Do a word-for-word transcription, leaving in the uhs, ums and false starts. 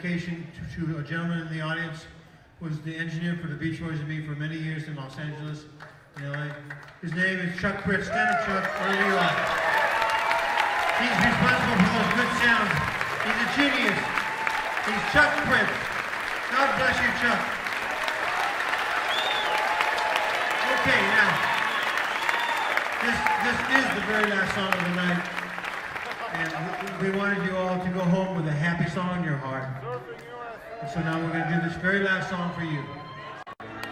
dedication to, to a gentleman in the audience who was the engineer for the Beach Boys and me for many years in Los Angeles, in L A. His name is Chuck Pritz. Stand up, Chuck, wherever you are. He's responsible for those good sounds. He's a genius. He's Chuck Pritz. God bless you, Chuck. Okay, now, this, this is the very last song of the night. And we wanted you all to go home with a happy song in your heart. And so now we're going to do this very last song for you.